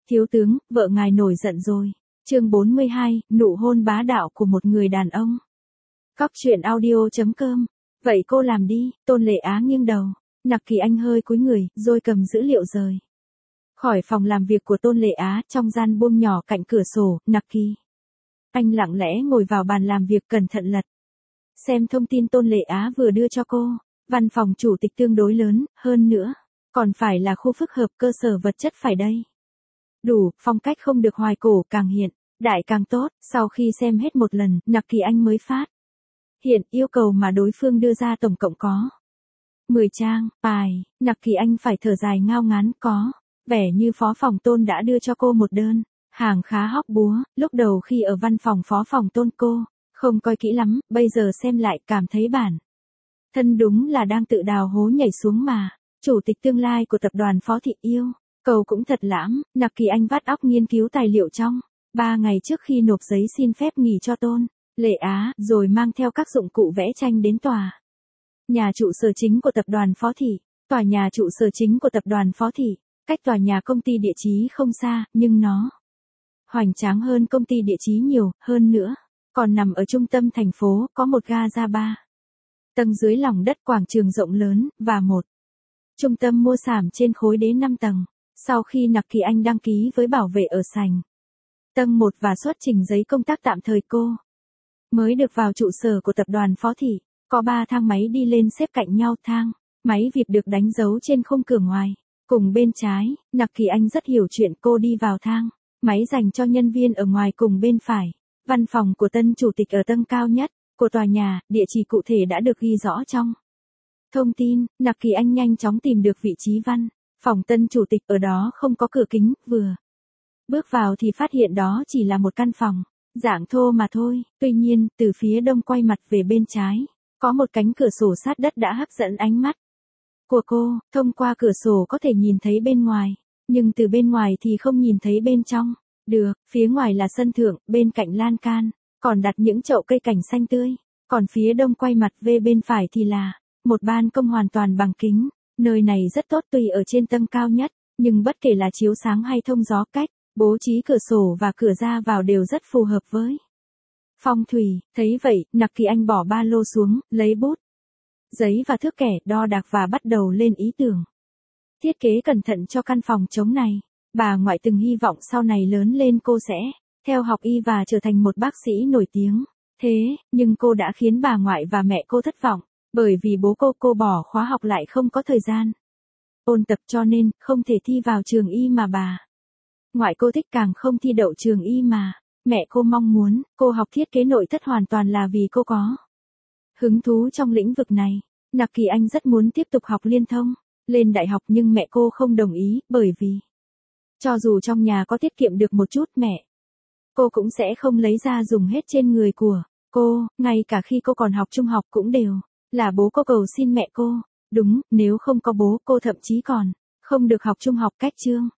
Thiếu tướng, vợ ngài nổi giận rồi. Chương 42, nụ hôn bá đạo của một người đàn ông. Cóc truyện audio.com. Vậy cô làm đi, Tôn Lệ Á nghiêng đầu. Nặc Kỳ Anh hơi cúi người, rồi cầm dữ liệu rời khỏi phòng làm việc của Tôn Lệ Á, trong gian buông nhỏ cạnh cửa sổ. Nặc Kỳ Anh lặng lẽ ngồi vào bàn làm việc, cẩn thận lật xem thông tin Tôn Lệ Á vừa đưa cho cô. Văn phòng chủ tịch tương đối lớn, hơn nữa còn phải là khu phức hợp, cơ sở vật chất phải đây đủ, phong cách không được hoài cổ, càng hiện đại càng tốt. Sau khi xem hết một lần, Nặc Kỳ Anh mới phát hiện yêu cầu mà đối phương đưa ra tổng cộng có 10 trang. Nặc Kỳ Anh phải thở dài ngao ngán, có vẻ như phó phòng Tôn đã đưa cho cô một đơn hàng khá hóc búa. Lúc đầu khi ở văn phòng phó phòng Tôn cô không coi kỹ lắm, bây giờ xem lại cảm thấy bản thân đúng là đang tự đào hố nhảy xuống mà. Chủ tịch tương lai của tập đoàn Phó Thị yêu cầu cũng thật lãm. Nặc Kỳ Anh vắt óc nghiên cứu tài liệu trong 3 ngày trước khi nộp giấy xin phép nghỉ cho Tôn Lệ Á, rồi mang theo các dụng cụ vẽ tranh đến tòa nhà trụ sở chính của tập đoàn Phó Thị. Tòa nhà trụ sở chính của tập đoàn Phó Thị cách tòa nhà công ty địa chí không xa, nhưng nó hoành tráng hơn công ty địa chí nhiều, hơn nữa còn nằm ở trung tâm thành phố, có một ga ra 3 tầng dưới lòng đất, quảng trường rộng lớn, và một trung tâm mua sắm trên khối đế 5 tầng. Sau khi Nặc Kỳ Anh đăng ký với bảo vệ ở sảnh tầng 1 và xuất trình giấy công tác tạm thời, cô mới được vào trụ sở của tập đoàn Phó Thị. Có 3 thang máy đi lên xếp cạnh nhau, thang máy vịt được đánh dấu trên khung cửa ngoài cùng bên trái. Nặc Kỳ Anh rất hiểu chuyện, cô đi vào thang máy dành cho nhân viên ở ngoài cùng bên phải. Văn phòng của tân chủ tịch ở tầng cao nhất của tòa nhà, địa chỉ cụ thể đã được ghi rõ trong thông tin. Nặc Kỳ Anh nhanh chóng tìm được vị trí văn phòng tân chủ tịch, ở đó không có cửa kính, vừa bước vào thì phát hiện đó chỉ là một căn phòng dạng thô mà thôi. Tuy nhiên, từ phía đông quay mặt về bên trái, có một cánh cửa sổ sát đất đã hấp dẫn ánh mắt của cô. Thông qua cửa sổ có thể nhìn thấy bên ngoài, nhưng từ bên ngoài thì không nhìn thấy bên trong được. Phía ngoài là sân thượng, bên cạnh lan can còn đặt những chậu cây cảnh xanh tươi. Còn phía đông quay mặt về bên phải thì là một ban công hoàn toàn bằng kính. Nơi này rất tốt, tuy ở trên tầng cao nhất, nhưng bất kể là chiếu sáng hay thông gió, cách bố trí cửa sổ và cửa ra vào đều rất phù hợp với phong thủy. Thấy vậy, Nặc Kỳ Anh bỏ ba lô xuống, lấy bút, giấy và thước kẻ, đo đạc và bắt đầu lên ý tưởng thiết kế cẩn thận cho căn phòng trống này. Bà ngoại từng hy vọng sau này lớn lên cô sẽ theo học y và trở thành một bác sĩ nổi tiếng. Thế nhưng cô đã khiến bà ngoại và mẹ cô thất vọng, bởi vì bố cô bỏ khóa học lại không có thời gian ôn tập, cho nên không thể thi vào trường y mà bà ngoại cô thích, càng không thi đậu trường y mà mẹ cô mong muốn. Cô học thiết kế nội thất hoàn toàn là vì cô có hứng thú trong lĩnh vực này. Nặc Kỳ Anh rất muốn tiếp tục học liên thông lên đại học, nhưng mẹ cô không đồng ý, bởi vì cho dù trong nhà có tiết kiệm được một chút, mẹ cô cũng sẽ không lấy ra dùng hết trên người của cô. Ngay cả khi cô còn học trung học cũng đều là bố cô cầu xin mẹ cô. Đúng, nếu không có bố, cô thậm chí còn không được học trung học cách chương.